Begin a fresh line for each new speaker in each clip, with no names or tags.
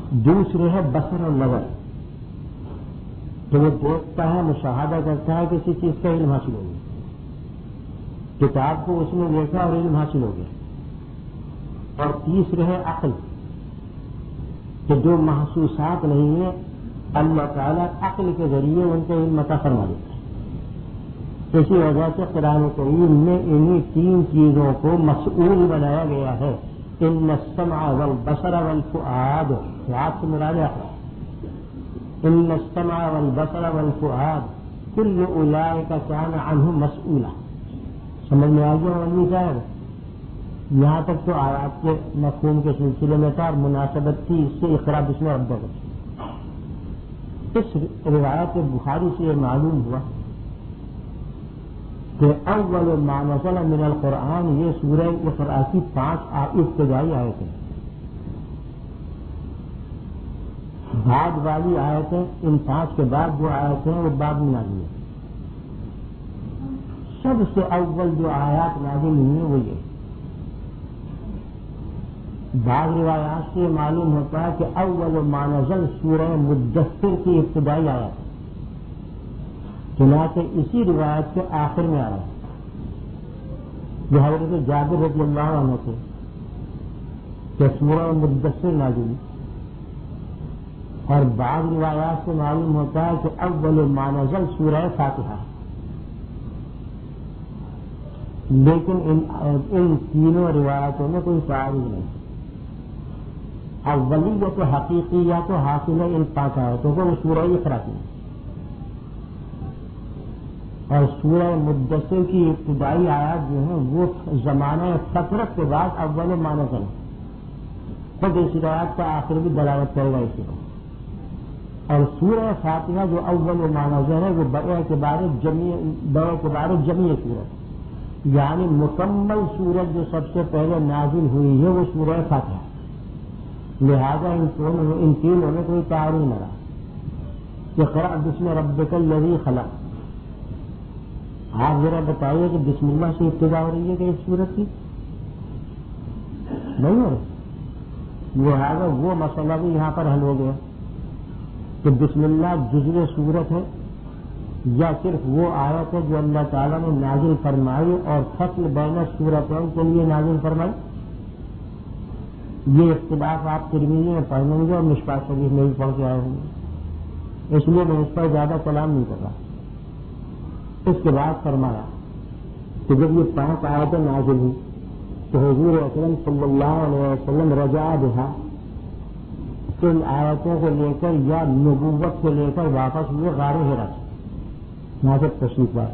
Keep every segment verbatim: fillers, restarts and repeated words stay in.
دوسرے ہے بصر اور نظر، جو وہ دیکھتا ہے، مشاہدہ کرتا ہے، کسی چیز کا علم حاصل ہو گیا، کتاب کو اس نے دیکھا اور علم حاصل ہو گیا۔ اور تیسرے ہے عقل، کہ جو محسوسات نہیں ہیں اللہ تعالیٰ عقل کے ذریعے ان کے علم عطا فرما دیتا ہے۔ اسی وجہ سے قرآن کریم میں انہی تین چیزوں کو مسئول بنایا گیا ہے، ان السمع والبصر والفؤاد، فؤاد سے مراد ہے عقل، ان السمع والبصر والفؤاد کل اولئک کان عنہ مسئولا۔ سمجھ میں آ گیا علمی صاحب؟ یہاں تک تو آیات کے مفہوم کے سلسلے میں تھا اور مناسبت تھی اس سے اقرا بسم ربک۔ اس روایت بخاری سے یہ معلوم ہوا کہ اول ما نزل من القرآن، یہ سورہ اقرا کی پانچ ابتدائی آیتیں، بعد والی آیتیں، ان پانچ کے بعد جو آیتیں ہیں وہ بعد میں نازل ہیں۔ سب سے اول جو آیات نازل ہوئی ہیں وہ یہ، بعض روایات سے معلوم ہوتا ہے کہ اول ما نزل سورہ مدثر کی ابتدائی آیت ہے، چنانچہ اسی روایت کے آخر میں آ رہا ہے جو حضرت جابر رضی اللہ عنہ سے کہ سورہ مدثر نازل، اور بعض روایات سے معلوم ہوتا ہے کہ اول ما نزل سورہ فاتحہ، لیکن ان, ان تینوں روایتوں میں کوئی تعارض نہیں۔ اولیت حقیقیت حاصل ہے ان پانچ آیتوں کو، وہ سورہ اقرا کی، اور سورہ مدثر کی ابتدائی آیات جو ہیں وہ زمانہ فترت کے بعد اول ما نزل، خود اس روایت کا آخر بھی دلالت کرے گا اسی پر۔ اور سورہ فاتحہ جو اول ما نزل ہے وہ بڑے کے بارے جمی بڑے کے بارے جمی سورت، یعنی مکمل سورت جو سب سے پہلے نازل ہوئی ہے وہ سورہ فاتحہ، لہذا ان تینوں میں کوئی تعارض نہ رہا۔ اقرأ بسم ربک الذی خلق، آپ ذرا بتائیے کہ بسم اللہ سے ابتدا ہو رہی ہے کہ اس سورت کی؟ نہیں ہے، لہذا وہ مسئلہ بھی یہاں پر حل ہو گیا کہ بسم اللہ جزء سورت ہے یا صرف وہ آیت ہے جو اللہ تعالیٰ نے نازل فرمائی اور فصل بین سورتین کے لیے نازل فرمائی۔ یہ اختلاف آپ ترمذی میں پڑھ لیں گے اور مشکوٰۃ شریف میں بھی پڑھ کے آئے ہوں گے، اس لیے میں اس پر زیادہ کلام نہیں کر رہا۔ اس کے بعد فرمایا کہ جب یہ پانچ آیتیں نازل ہوئی تو حضور اکرم صلی اللہ علیہ وسلم رجع بہا، ان آیتوں کو لے کر یا نبوت کو لے کر واپس ہوئے غار حرا سے، یہاں سے تشریف بات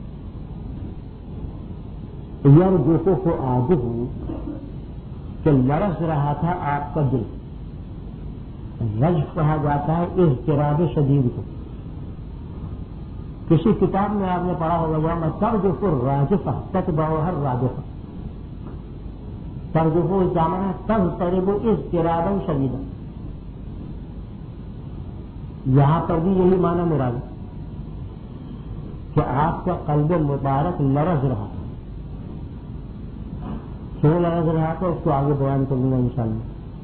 یار دوستوں کو آگے ہوئی کہ لرز رہا تھا آپ کا دل، رجف کہا جاتا ہے اضطراب شدید کو۔ کسی کتاب میں آپ نے پڑھا ہوگا میں ترجف الراجفہ تتبعها الرادفہ، ترجف الجامع تضطرب اضطرابا شدیدا، یہاں پر بھی یہی معنی مراد ہے کہ آپ کا قلب مبارک لرز رہا، کیوں لرز رہا تو اس کو آگے بیان کروں گا انشاءاللہ۔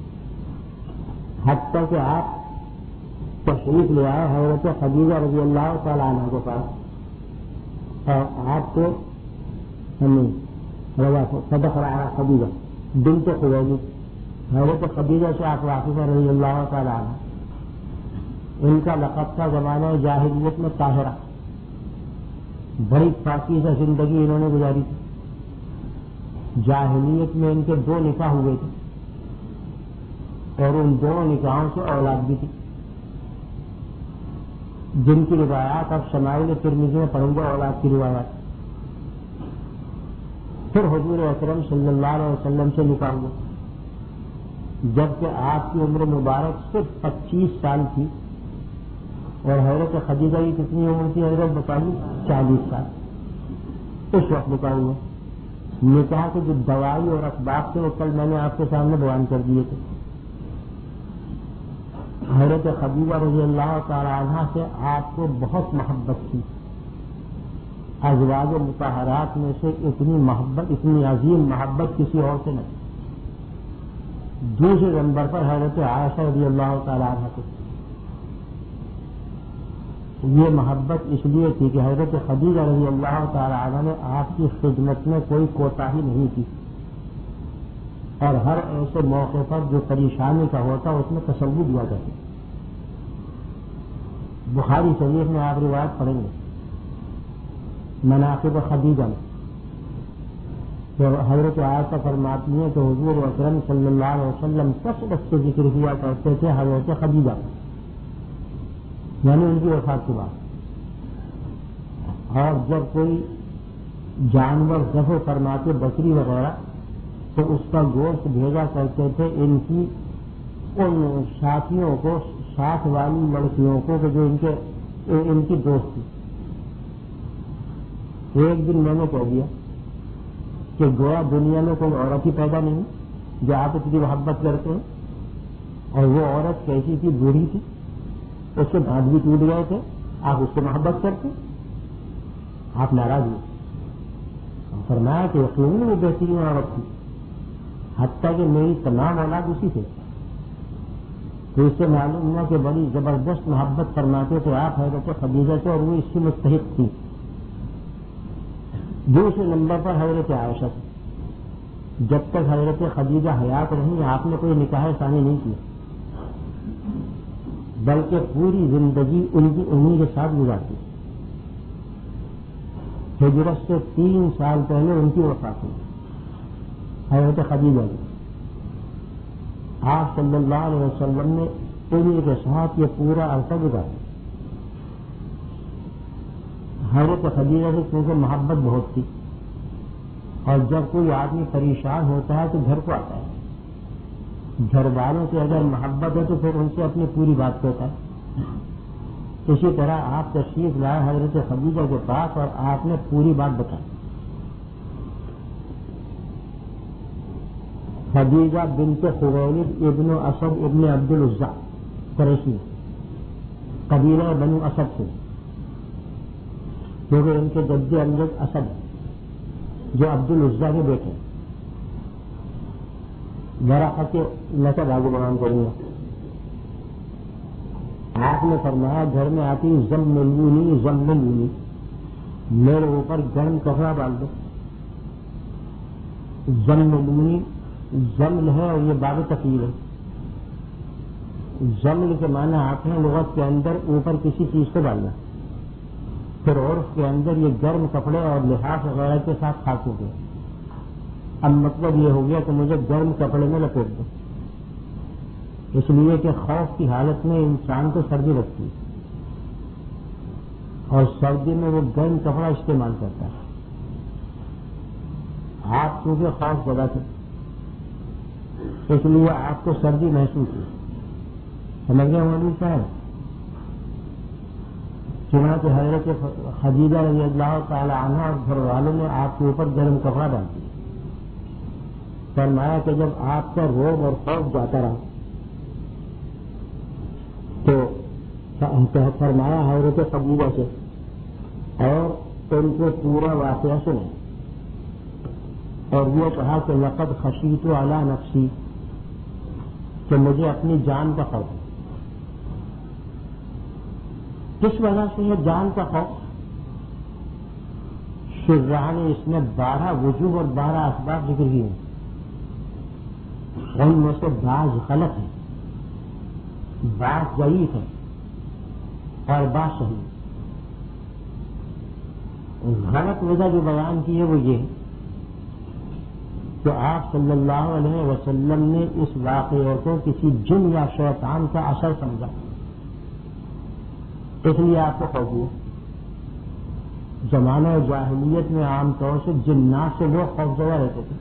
حتیٰ کہ آپ تشریف لے آئے حضرت خدیجہ رضی اللہ تعالیٰ عنہ کے پاس، اور آپ کو ہمیں رضا صدق رہا خدیجہ بنت خویلد، حضرت خدیجہ سے آپ واقف رضی اللہ تعالیٰ عنہ، ان کا لقب تھا زمانہ جاہلیت میں طاہرہ، بڑی پاکیزہ زندگی انہوں نے گزاری تھی۔ جاہلیت میں ان کے دو نکاح ہوئے تھے اور ان دونوں نکاحوں سے اولاد بھی تھی، جن کی روایات اب شمائل ترمذی میں پڑھیں گے، اولاد کی روایات۔ پھر حضور اکرم صلی اللہ علیہ وسلم سے نکاح ہوا، جبکہ آپ کی عمر مبارک صرف پچیس سال تھی، اور حضرت خدیجہ کی کتنی عمر تھی حضرت بتائیے؟ چالیس سال۔ اس وقت نکاح ہوا۔ نکاح کے جو دوائی اور اسباب تھے وہ کل میں نے آپ کے سامنے بیان کر دیے تھے۔ حضرت خدیجہ رضی اللہ تعالی عنہ سے آپ کو بہت محبت تھی، ازواج مطہرات میں سے اتنی محبت، اتنی عظیم محبت کسی اور سے نہیں، دوسرے نمبر پر حضرت عائشہ رضی اللہ تعالیٰ عنہ کو یہ محبت اس لیے تھی کہ حضرت خدیجہ رضی اللہ تعالیٰ عنہ نے آپ کی خدمت میں کوئی کوتاہی نہیں کی اور ہر ایسے موقع پر جو پریشانی کا ہوتا اس میں تسلی دیا کرتے. بخاری شریف میں آپ روایت پڑھیں گے مناقب خدیجہ میں تو حضرت عائشہ فرماتی ہیں کہ حضور اکرم صلی اللہ علیہ وسلم کثرت سے ذکر کیا کرتے تھے حضرت خدیجہ یعنی ان کی وفات کے بعد. اور جب کوئی جانور ذبح فرماتے بکری وغیرہ تو اس کا گوشت بھیجا کرتے تھے ان کی ان ساتھیوں کو ساتھ والی لڑکیوں کو کہ جو ان کے ان کی دوست تھی. ایک دن میں نے کہہ دیا کہ گویا دنیا میں کوئی عورت ہی پیدا نہیں جو آپ اتنی محبت کرتے ہیں, اور وہ عورت کیسی تھی, بوڑھی تھی, اس کے دانت بھی ٹوٹ گئے تھے, آپ اس سے محبت کرتے, آپ ناراض ہوئے. فرمایا کہ یقیناً وہ بہترین عورت تھی, حتیٰ کہ میری تمام اولاد اسی سے. تو اس سے معلوم ہوا کہ بڑی زبردست محبت فرماتے تھے آپ حضرت خدیجہ سے, اور وہ اس سے مستحق تھی. دوسرے نمبر پر حضرت عائشہ سے, جب تک حضرت خدیجہ حیات رہی آپ نے کوئی نکاح ثانی نہیں کیا, بلکہ پوری زندگی ان کی انہی کے ساتھ گزارتی. ہجرت سے تین سال پہلے ان کی وفات ہوئی حضرت خدیجہ کی. آپ صلی اللہ علیہ وسلم نے انہی کے ساتھ یہ پورا عرصہ گزارا. حضرت خدیجہ سے کیونکہ محبت بہت تھی, اور جب کوئی آدمی پریشان ہوتا ہے تو گھر کو آتا ہے. گھر والوں سے اگر محبت ہے تو پھر ان سے اپنی پوری بات کہتا ہے. اسی طرح آپ تشریف لائے حضرت خدیجہ کے پاس اور آپ نے پوری بات بتائی. خدیجہ بنت خویلد ابن اسد ابن عبد العزیٰ قریشی, قبیلہ بنو اسد سے, کیونکہ ان کے جد امجد اسد جو عبد العزیٰ کے بیٹے. ذرا کے لقب آگے بیان کروں گا. آپ نے فرمایا گھر میں آتی زم ملونی زم ملونی, میرے اوپر گرم کپڑا ڈال دو. زم ملونی زمل ہے اور یہ باب تفیل ہے. زمل کے معنی آپ ہیں لغت کے اندر اوپر کسی چیز کو ڈالنا, پھر عرف کے اندر یہ گرم کپڑے اور لحاظ وغیرہ کے ساتھ خاص ہو گئے. اب مطلب یہ ہو گیا کہ مجھے گرم کپڑے میں لپیٹ دو, اس لیے کہ خوف کی حالت میں انسان کو سردی لگتی ہے اور سردی میں وہ گرم کپڑا استعمال کرتا ہے. آپ کیونکہ خوف زدہ تھے اس لیے آپ کو سردی محسوس ہوئی. سمجھ گئے مولوی صاحب؟ چنانچہ حضرت خدیجہ رضی اللہ تعالی عنہ اور گھر والوں نے آپ کے اوپر گرم کپڑا ڈال دیا. فرمایا کہ جب آپ کا روب اور خوف جاتا رہا تو فرمایا حضرت خدیجہ سے اور ان کو پورا واقعہ سنے, اور یہ کہا کہ لقد خشیت علی نفسی, کہ مجھے اپنی جان کا خوف ہے. کس وجہ سے یہ جان کا خوف؟ شراح نے اس میں بارہ وجوہ اور بارہ اسباب ذکر کیے ہیں. ان میں سے بعض غلط ہے, بعض ضعیف ہے اور بعض صحیح. غلط وجہ جو بیان کی ہے وہ یہ ہے کہ آپ صلی اللہ علیہ وسلم نے اس واقعے کو کسی جن یا شیطان کا اثر سمجھا, اس لیے آپ کو خوف ہوا. زمانہ جاہلیت میں عام طور سے جنات سے لوگ خوفزدہ رہتے تھے,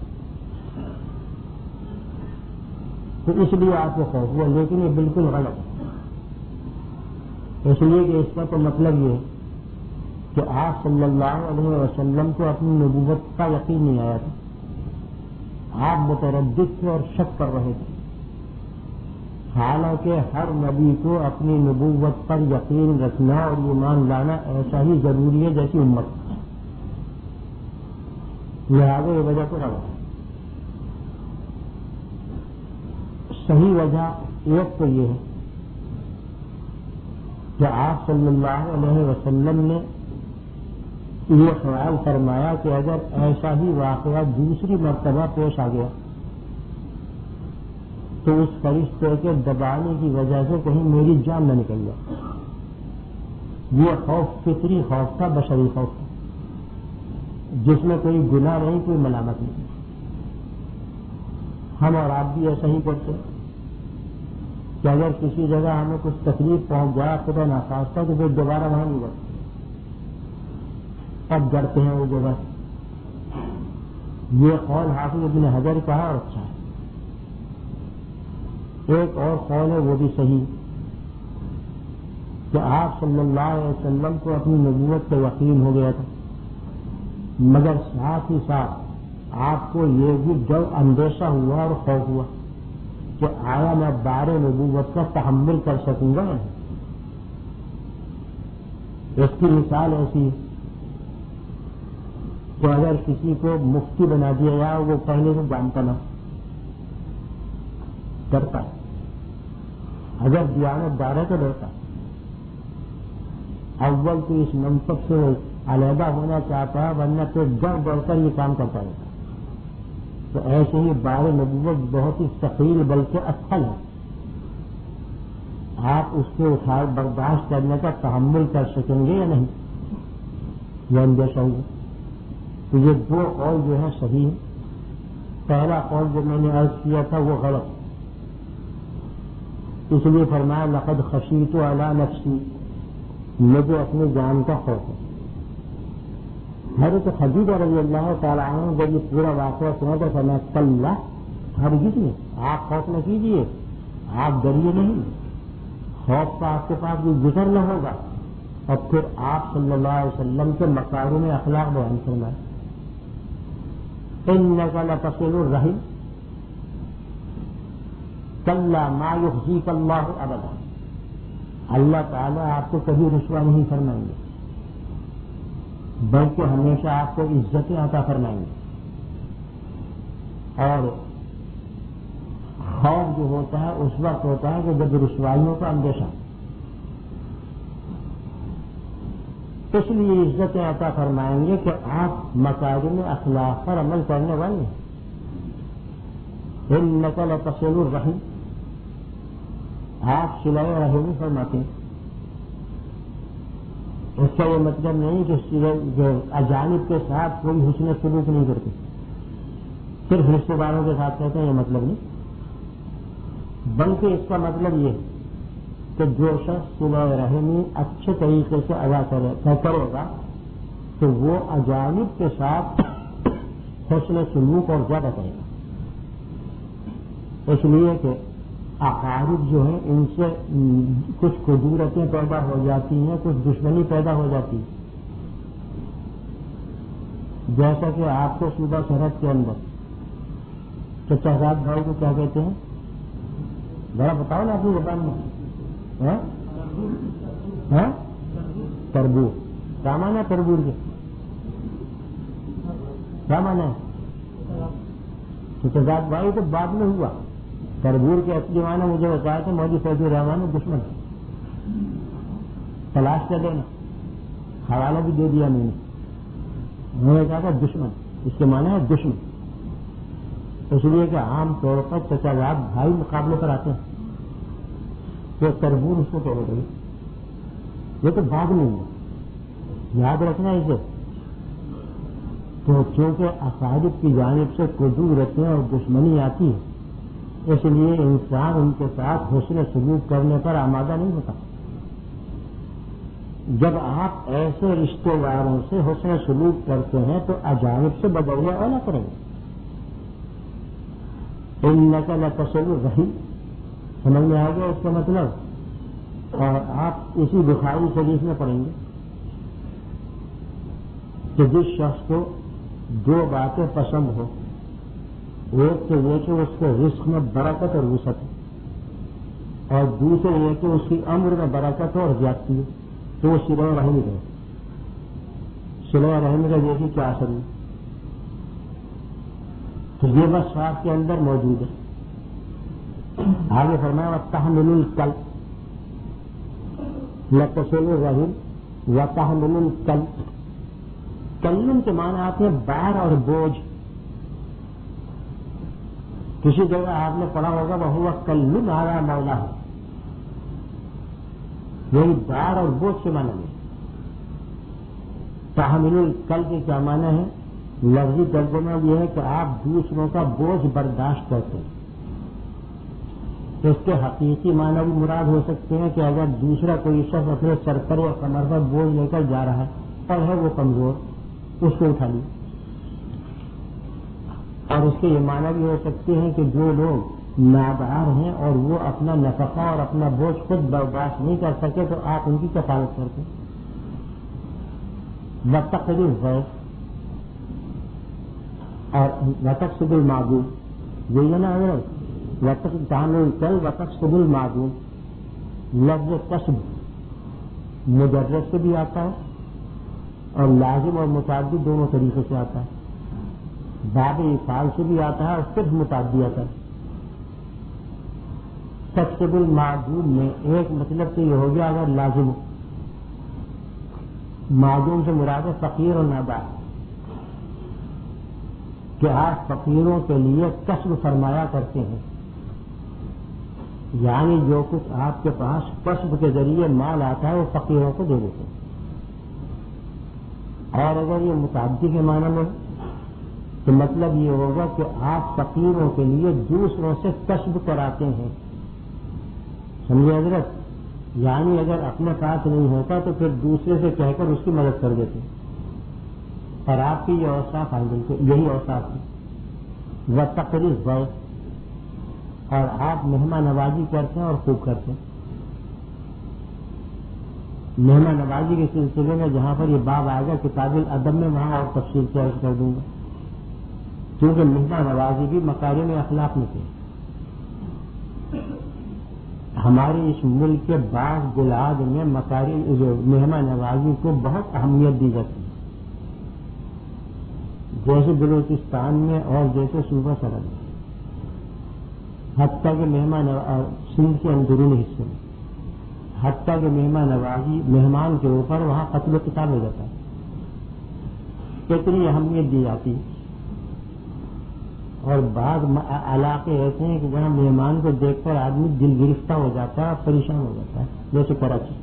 تو اس لیے آپ کو خوف ہوا. لیکن یہ بالکل غلط ہے, اس لیے کہ اس کا تو مطلب یہ ہے کہ آپ صلی اللہ علیہ وسلم کو اپنی نبوت کا یقین نہیں آیا تھا. آپ متردد تھے اور شک کر رہے تھے, حالانکہ ہر نبی کو اپنی نبوت پر یقین رکھنا اور ایمان لانا ایسا ہی ضروری ہے جیسی امت. لہٰذا یہ وجہ تو رہا. صحیح وجہ ایک تو یہ ہے کہ آپ صلی اللہ علیہ وسلم نے یہ خیال فرمایا کہ اگر ایسا ہی واقعہ دوسری مرتبہ پیش آ گیا تو اس فرشتے کے دبانے کی وجہ سے کہیں میری جان نہ نکل جائے. یہ خوف فطری خوف تھا، بشری خوف تھا، جس میں کوئی گناہ نہیں، کوئی ملامت نہیں. ہم اور آپ بھی ایسا ہی کرتے کہ اگر کسی جگہ ہمیں کچھ تکلیف پہنچ جائے خدا ناخواستہ تو پھر دوبارہ وہاں نہیں جاتے، اب ڈرتے ہیں وہ جگہ. یہ قول حافظ ابن حجر کہا اور اچھا ہے. ایک اور قول ہے وہ بھی صحیح کہ آپ صلی اللہ علیہ وسلم کو اپنی نبوت کا یقین ہو گیا تھا، مگر ساتھ ہی ساتھ آپ کو یہ بھی ڈر اندیشہ ہوا اور خوف ہوا کہ آیا میں بار نبوت کا تحمل کر سکوں گا. اس کی مثال ایسی ہے کہ اگر کسی کو مفتی بنا دیا جائے وہ پہلے سے جانتا نہ ڈرتا، اگر دیانت دار ہے تو ڈرتا. اول تو اس منصب سے علیحدہ ہونا چاہتا ہے، ورنہ تو ڈر ڈر کر یہ کام کرتا رہتا. تو ایسے ہی بار نبوت بہت ہی ثقیل بلکہ اچھل ہے. آپ اس کو اٹھائے برداشت کرنے کا تحمل کر سکیں گے یا نہیں، یہ اندیشہ ہوگا. تو یہ دو قول جو ہے صحیح ہے. پہلا قول جو میں نے عرض کیا تھا وہ غلط، اس لیے فرمایا لقد خشیت علی نفسی، مجھے اپنی جان کا خوف ہے. حضرت خدیجہ رضی اللہ تعالیٰ عنہ جب یہ پورا واقعہ سنا تو فرمایا کلا، ہرگز نہیں، آپ خوف نہ کیجیے، آپ ڈریے نہیں، خوف کا آپ کے پاس بھی ذکر نہ ہوگا. اور پھر آپ صلی اللہ علیہ وسلم کے مکارم اخلاق بیان فرمائے. انک لتصل الرحم کلا ما یخزیک اللہ ابدا. اللہ تعالیٰ آپ کو کبھی رسوا نہیں فرمائیں گے، بلکہ ہمیشہ آپ کو عزتیں عطا فرمائیں گے. اور خوف جو ہوتا ہے اس وقت ہوتا ہے کہ جب رسوائیوں کا اندیشہ، اس لیے عزتیں عطا فرمائیں گے کہ آپ مکارم اخلاق پر عمل کرنے والے ہیں. انک لتصل الرحم، آپ صلہ رحم فرماتے ہیں. اس کا یہ مطلب نہیں کہ اجانب کے ساتھ کوئی حسن سلوک نہیں کرتے، صرف رشتے داروں کے ساتھ کہتے ہیں، یہ مطلب نہیں، بلکہ اس کا مطلب یہ کہ جو شخص صلہ رحمی اچھے طریقے سے ادا کرے گا تو وہ اجانب کے ساتھ حسن سلوک اور زیادہ کرے گا. اس لیے کہ اقارب جو ہیں ان سے کچھ قدورتیں پیدا ہو جاتی ہیں، کچھ دشمنی پیدا ہو جاتی ہے. جیسا کہ آپ کو صوبہ سرحد کے اندر چچا زاد بھائی کو کیا کہتے ہیں، ذرا بتاؤ نا اپنی زبان میں. تربور کیا مانا ہے؟ تربور کے کیا مانا ہے؟ چچا زاد بھائی تو بعد میں ہوا. تربور کے اصلی معنی مجھے بتایا کہ مولوی فیض الرحمان دشمن تلاش کر لینا، حوالہ بھی دے دیا میں نے. میں نے کہا تھا دشمن، اس کے معنی ہے دشمن. اس لیے کہ عام طور پر چچا زاد بھائی مقابلے پر آتے ہیں تو تربور اس کو کہہ رہے ہیں. یہ تو بعد میں ہے، یاد رکھنا اسے. تو چونکہ اقارب کی جانب سے قدورتیں اور دشمنی آتی ہے، اس لیے انسان ان کے ساتھ حسن سلوک کرنے پر آمادہ نہیں ہوتا. جب آپ ایسے رشتے داروں سے حسن سلوک کرتے ہیں تو اجانب سے بدلنا والا کریں گے. انک لتصل الرحم، سمجھ میں آ گیا اس کا مطلب. اور آپ اسی بخاری شریف میں پڑھیں گے کہ جس شخص کو دو باتیں پسند ہو، ایک تو یہ کہ اس کے رزق میں برکت اور وسعت ہے، اور دوسرے یہ کہ اس کی عمر میں برکت اور زیادتی ہے، تو وہ صلہ رحم کرے. صلہ رحم کا یہ کیا اثر ہے؟ تو یہ بس آپ کے اندر موجود ہے. آگے فرمایا وَتَحْمِلُ الْكَلْبَ لَتَصِلُ الرَّحِمَ وَتَحْمِلُ الْكَلْبَ. کلم کے معنی آتے ہیں بار اور بوجھ. کسی جگہ آپ نے پڑھا ہوگا وَهُوَ كَلٌّ عَلَى مَوْلَاهُ. یہی بار اور بوجھ کے معنی میں. تحمل الکل کے کیا معنی ہے؟ لفظی ترجمہ یہ ہے کہ آپ دوسروں کا بوجھ برداشت کرتے ہیں. اس کے حقیقی معنی بھی مراد ہو سکتے ہیں کہ اگر دوسرا کوئی شخص اپنے سر پر یا کمر پر بوجھ لے کر جا رہا ہے اور ہے وہ کمزور، اس کو اٹھا لی. اور اس کے یہ معنی بھی ہو سکتے ہیں کہ جو لوگ نادار ہیں اور وہ اپنا نفقہ اور اپنا بوجھ خود برداشت نہیں کر سکے تو آپ ان کی کفالت کرتے. وَتَقْضِ الضَّيْفَ اور وَتَقْصِدُ الْمَعْدُومَ. یہی ہے نا حضرت، وَتَقْضِ وَتَقْصِدُ الْمَعْدُومَ. لفظ قصب مجرد سے بھی آتا ہے اور لازم اور متعدی دونوں طریقے سے آتا ہے. باب افعال سے بھی آتا ہے اور صرف متعدی آتا ہے. تقصد المعدوم میں ایک مطلب تو یہ ہو گیا اگر لازم ہو. معدوم سے مراد ہے فقیر اور نادار، کہ آپ فقیروں کے لیے کسب فرمایا کرتے ہیں، یعنی جو کچھ آپ کے پاس کسب کے ذریعے مال آتا ہے وہ فقیروں کو دے دیتے ہیں. اور اگر یہ متعدی کے معنی میں تو مطلب یہ ہوگا کہ آپ فقیروں کے لیے دوسروں سے کسب کراتے ہیں. سمجھے حضرت؟ یعنی اگر اپنے پاس نہیں ہوتا تو پھر دوسرے سے کہہ کر اس کی مدد کر دیتے. اور آپ کی یہ اوصاف ہیں، بالکل یہی اوصاف ہے. وَتَقْرِي الضَّيْفَ اور آپ مہمان نوازی کرتے ہیں اور خوب کرتے ہیں. مہمان نوازی کے سلسلے میں جہاں پر یہ باب آئے گا کتاب الادب میں وہاں اور تفصیل سے عرض کر دوں گا، کیونکہ مہمان نوازی بھی مکارم اخلاق میں تھے. ہمارے اس ملک کے بعض بلاد میں مکاری مہمان نوازی کو بہت اہمیت دی جاتی ہے، جیسے بلوچستان میں اور جیسے صوبہ سرحد میں، حتیٰ کہ مہمان سندھ کے اندرونی حصے میں، حتیٰ کہ مہمان نوازی مہمان کے اوپر وہاں قتل و قتال ہو جاتا ہے. اتنی اہمیت دی جاتی ہے. اور بعض علاقے ایسے ہیں کہ جہاں مہمان کو دیکھ کر آدمی دل گرفتہ ہو جاتا ہے، پریشان ہو جاتا ہے، جیسے کراچی.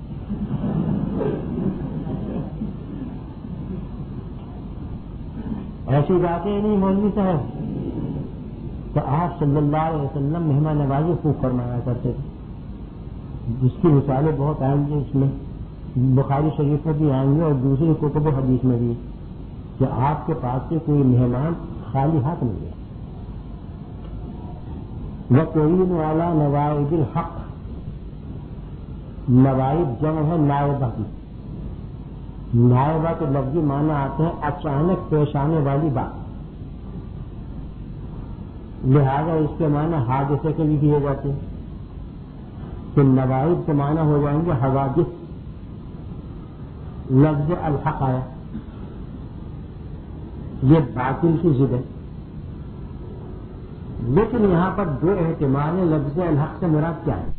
ایسی باتیں نہیں مولوی صاحب. تو آپ صلی اللہ علیہ وسلم مہمان نوازی خوب فرمایا کرتے تھے، جس کی مثالیں بہت آئیں گی. اس میں بخاری شریف میں بھی آئیں گے اور دوسری کتب و حدیث میں بھی، کہ آپ کے پاس سے کوئی مہمان خالی ہاتھ نہیں ہے. وَتُعِينُ عَلَى نَوَائِبِ الْحَقِّ. نوائب جمع ہے نائبہ کی. نائبہ کے لفظی معنی آتے ہیں اچانک پیش آنے والی بات، لہذا اس کے معنی حادثے کے بھی کیے جاتے ہیں. تو نوائب کے معنی ہو جائیں گے حوادث. لفظ الحق آیا، یہ باطل کی ضد ہے. لیکن یہاں پر دو احتمال ہیں، لفظ الحق سے مراد کیا ہے؟